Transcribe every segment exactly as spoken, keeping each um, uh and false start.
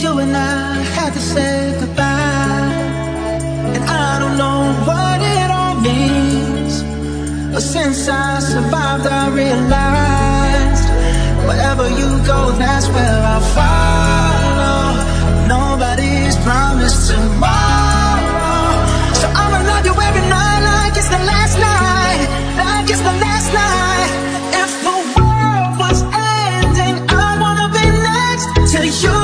you and I had to say goodbye. And I don't know what it all means, but since I survived I realized wherever you go, that's where I'll follow. Nobody's promised tomorrow, so I'ma love you every night like it's the last night, like it's the last night. If the world was ending, I wanna be next to you.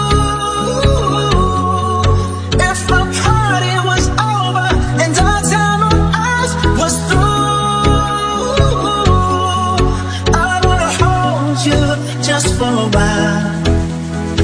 If the party was over and our time on earth was through, I wanna hold you just for a while.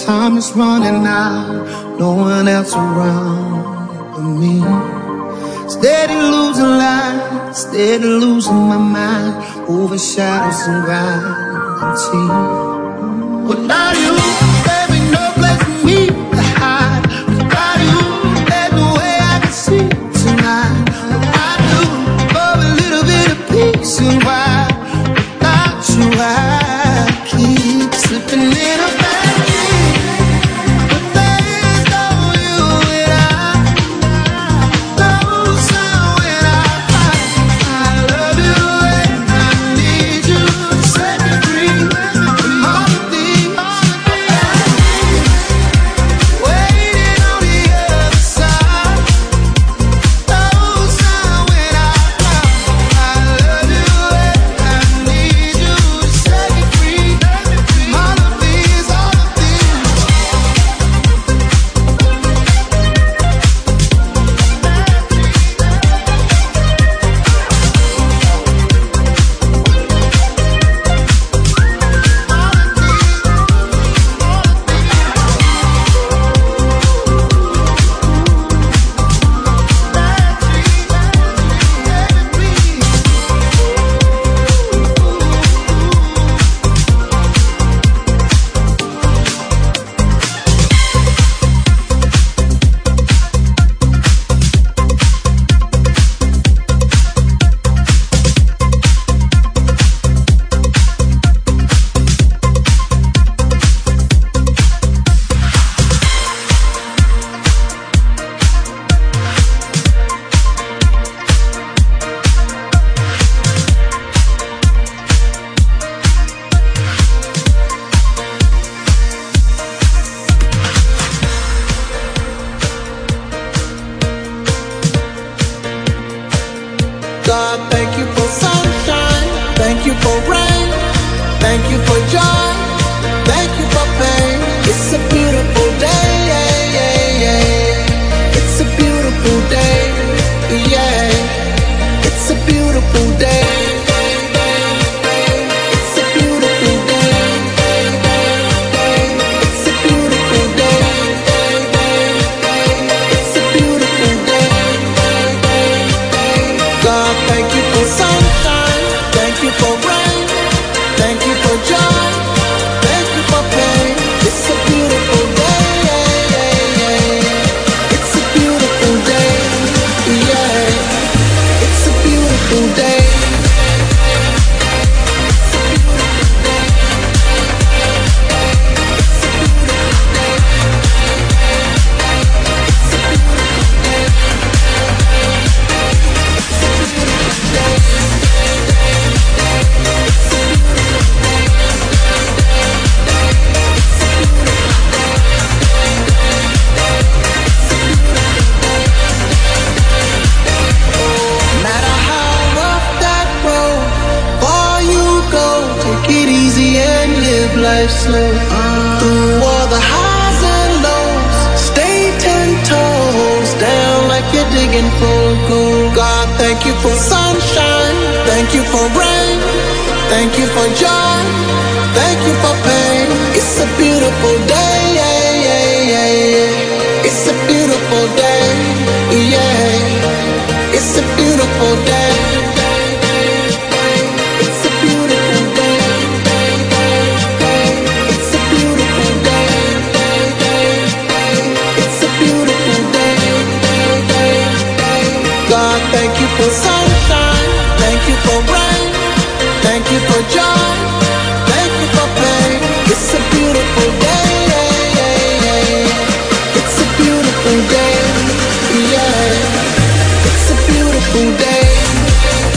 Time is running out, no one else around but me. Steady losing light, steady losing my mind, over shadows and gravity. Without you, there ain't no place for me to hide. Without you, there's no way I can see tonight. Without you, for a little bit of peace and quiet. Without you, I keep slipping in a bad dream. But there is no you and I. No sound when I fight. I love you and I need you to set me free from all the things waiting on the other side. No sound when I cry. I love you and I need you to set me free from all of these, all of these. God, thank you for sunshine, thank you for rain, thank you for joy, thank you for pain. It's a beautiful day, yeah, yeah, yeah. It's a beautiful day, yeah. It's a beautiful day. It's a beautiful day. It's a beautiful day. It's a beautiful day. God, thank you for sunshine, thank you for rain, thank you for joy, thank you for pain. It's a beautiful day, yeah, yeah, yeah. It's a beautiful day, yeah. It's a beautiful day. No matter how rough that road, far you go, take it easy and live life slow. Through all the highs and lows, stay ten toes down like you're digging for gold. God, thank you for sunshine, thank you for rain, thank you for joy, thank you for pain. It's a beautiful day, yeah, yeah, yeah, yeah. It's a beautiful day, yeah. It's a beautiful day. It's a beautiful day. It's a beautiful day. It's a beautiful day. God, thank you for sunshine, thank you for rain, thank you for joy, thank you for pain. It's a beautiful day, yeah, yeah, yeah. It's a beautiful day, yeah. It's a beautiful day.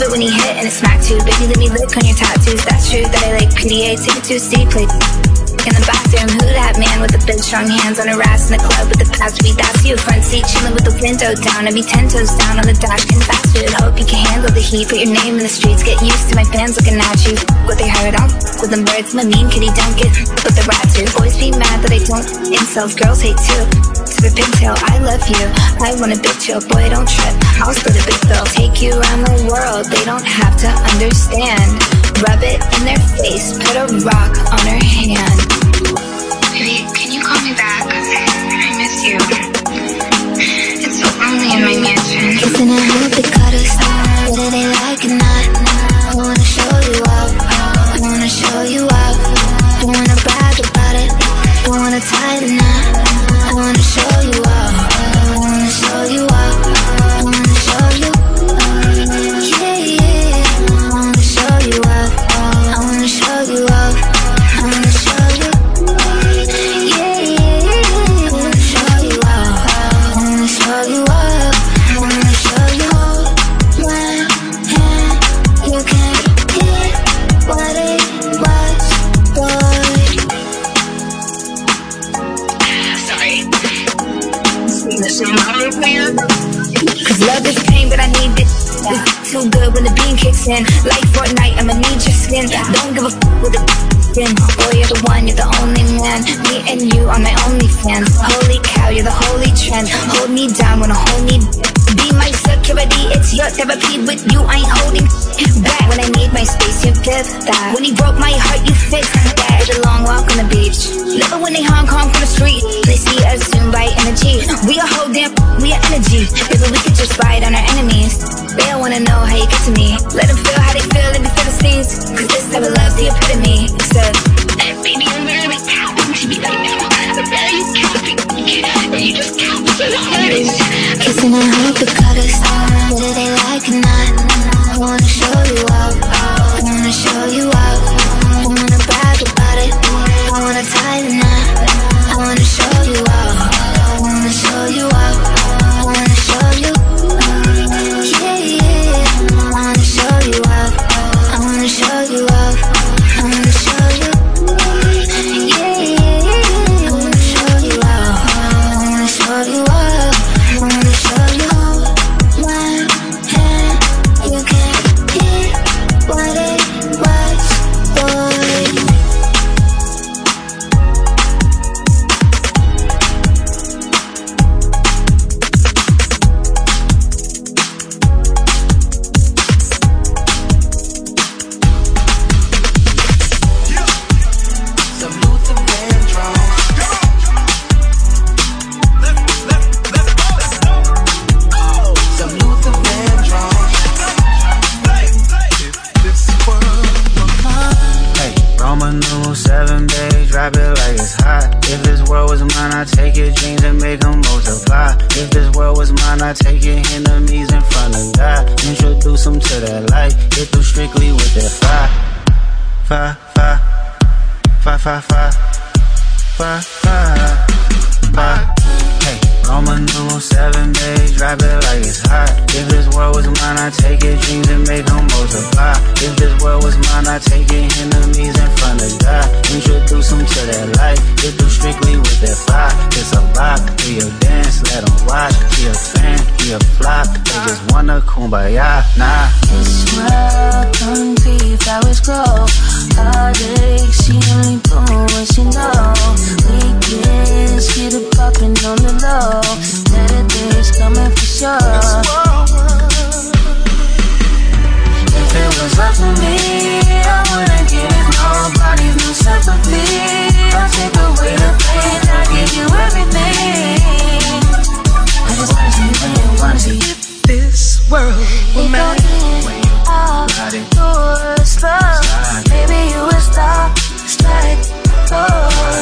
love it when he hit and it smacked you. Baby, let me lick on your tattoos. That's true that I like P D A. Take it to a C, play in the bathroom. Who that man with the big strong hands on her ass in the club with the past beat? That's you. Front seat chilling with the window down. I be ten toes down on the dash in fast food. Hope you can handle the heat. Put your name in the streets. Get used to my fans looking at you. What they heard on with them birds. My mean kitty don't get with the rat too. Boys be mad that I don't. Incels, girls hate too. To the pigtail, I love you. I want a big chill, boy don't trip. I'll split a big bill. Take you around the world. They don't have to understand. Rub it in their face. Put a rock on her hand. Baby, can you call me back? I miss you. It's so lonely in my mansion. Kissing and hope they cut us. Whether they like it or not, I wanna show you up. I wanna show you up. Don't wanna brag about it. Don't wanna tie the knot. I wanna show you up. I wanna show you up. I wanna show you. Yeah, yeah. I wanna show you up. I wanna show you up. I wanna show you. Yeah, yeah, yeah. I wanna show you up. I wanna show you up. I wanna show you. One hand, you can't get what it was, boy. Sorry. Cause love is pain, but I need it. It's too good when the beam kicks in. Like Fortnite, I'ma need your skin. Don't give a f with the skin. Boy, you're the one, you're the only man. Me and you are my only fans. Holy cow, you're the holy trend. Hold me down, wanna hold me be my security, it's your therapy. With you, I ain't holding back. When I need my space, you give that. When he broke my heart, you fixed that. It's a long walk on the beach. Love it when they Hong Kong from the street. They see us soon by energy. We a whole damn, we are energy. Baby, we could just ride on our enemies. They don't wanna know how you get to me. Let them feel how they feel, let me feel the scenes. Cause this type of love's the epitome. Except, baby, I'm really tapping to me right now. I'm very capping. And you just cap so hard. Kissing and hope to cut us. Whether they like it or not, I wanna show you up. I wanna show you up. I wanna brag about it. I wanna tie the knot. I wanna show you up. I wanna show you up. I wanna show you. Yeah, yeah. I wanna show you up. I wanna show you up. I wanna show you. Yeah, yeah. I wanna show you up. I wanna show you up. I wanna show you. One hand, you can't get what it was, boy. Seven days, drop it like it's hot. If this world was mine, I'd take your dreams and make them multiply. If this world was mine, I'd take your enemies in front of God. Introduce them to that light, get through strictly with that fire. Fire, fire, fire, fire, fire, fire, fire, fire. Hey, Roman numeral seven days, drop it like it's hot. If this world was mine, I'd take your dreams and make them multiply. If this world was mine, I'd take your enemies in front of God. Introduce them to that light, get through strictly with that fire. It's a rock, be a dance, let them watch. Be a fan, be a flop, they just wanna kumbaya, nah. This world don't be flowers grow. Heartache, she only bloom when she know. Weekends, get it poppin' on the low. Better days coming for sure. If it was up to me, I wouldn't give nobody no sympathy. I'll take away the pain, I'll give you everything. I just wanna see you win, wanna see you. If this world were mine, all doors closed, maybe you would stop, strike, oh.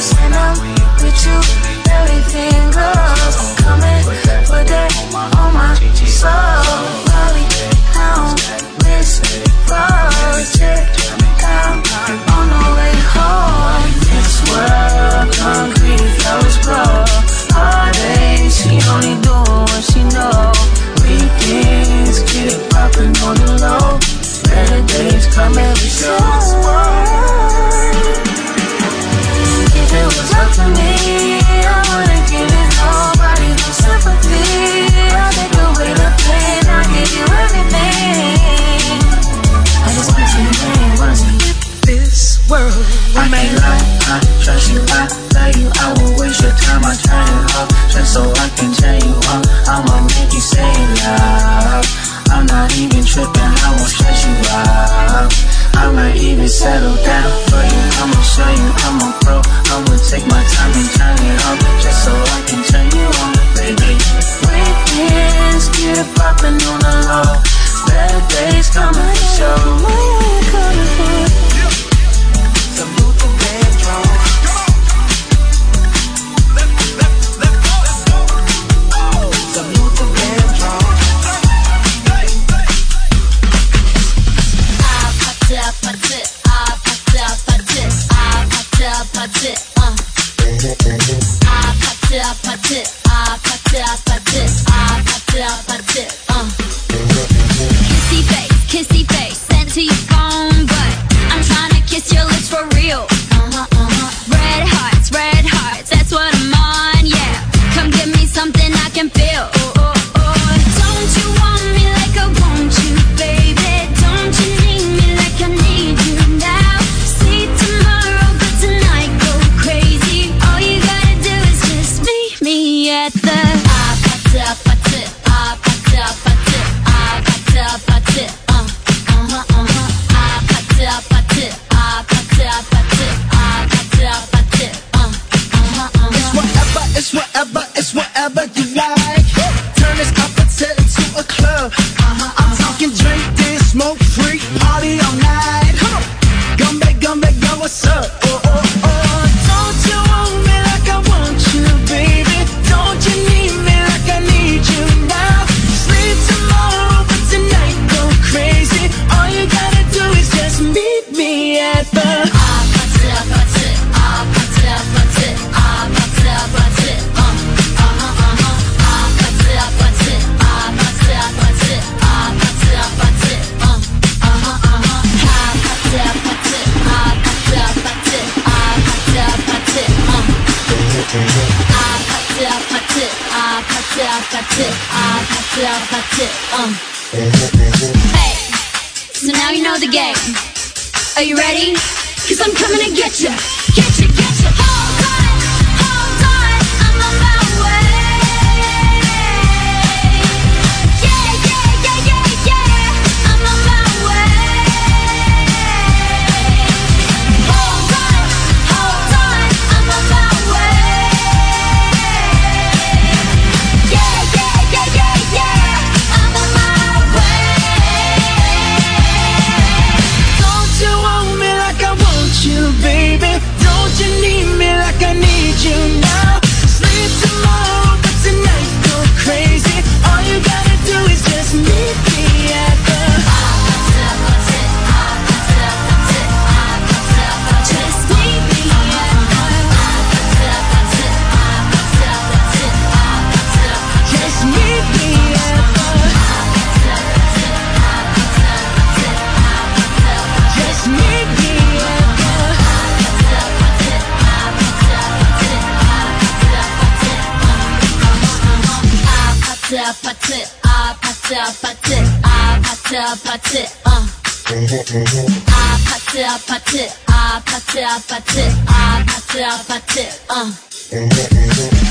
you, I will waste your time. I turn it up just so I can tell you up. I'ma make you say it loud. I'm not even tripping, I won't stress you out. I might even settle down for you. I'ma show you I'm a pro. I'ma take my time and turn it up just so I can turn you on, baby. Weekends, get it poppin' on the low. Better days coming for sure. Salute the bedroom. Salute the bedroom. Ah, put it, put it, ah, put it, put it, ah, put it, put it, uh. Ah, put it, put it, ah, put it, put it, ah, put it, put it, uh. Kissy face, kissy face, sent to your phone, but I'm tryna kiss your lips for real. Uh-huh, uh-huh. Red hearts, red hearts, that's what I'm on, yeah. Come give me something I can feel. Oh, oh, oh. Don't you want me like I want you, baby? Don't you need me like I need you now? See tomorrow, but tonight go crazy. All you gotta do is just meet me at the ah, put it, put it, ah, put it, put it, ah, put it, put it, uh, uh-huh, uh-huh, ah, put it, put it, ah, put it, put it, ah, put it, put it, uh, uh-huh, uh-huh. It's whatever, it's whatever, it's whatever you like. Turn this opposite into a club. Uh-huh, I'm talking drink, dance, smoke, free, party all night. Huh. Gumbe, gumbe, yo, what's up? Oh, oh, oh. Don't you want me like I want you, baby? Don't you need me like I need you now? Sleep tomorrow, but tonight go crazy. All you gotta do is just meet me at the Ah, put it, put it, ah, put it, put it, ah, put it, put it, uh, uh-huh, uh-huh, ah, put it, put it, ah, put it, put it, ah, put it, put it, uh, uh-huh, uh-huh, ah, put it, put it, ah, put it, put it, ah, put it, put it, uh, ah, put it, put it, ah, put it, put it, ah, put it, put it, uh. Hey, so now you know the game. Are you ready? Cause I'm coming to get you. Get you, get you. Hold on, hold on, I'm on my way. Yeah, yeah, yeah, yeah, yeah, I'm on my way. Hold on, hold on, I'm on my way. Yeah, yeah, yeah, yeah, yeah, I'm on my way. Don't you want me like I want you, baby? Don't you need me like I need you now? Sleep tomorrow, but tonight go crazy. All you gotta do is just meet me at the Just meet me at Just meet me at the Just meet me at the put it, ah, put it, put it, ah, put it, put it, uh. Ah, put it, put it, ah, put it, put it, ah, put it, put it, uh.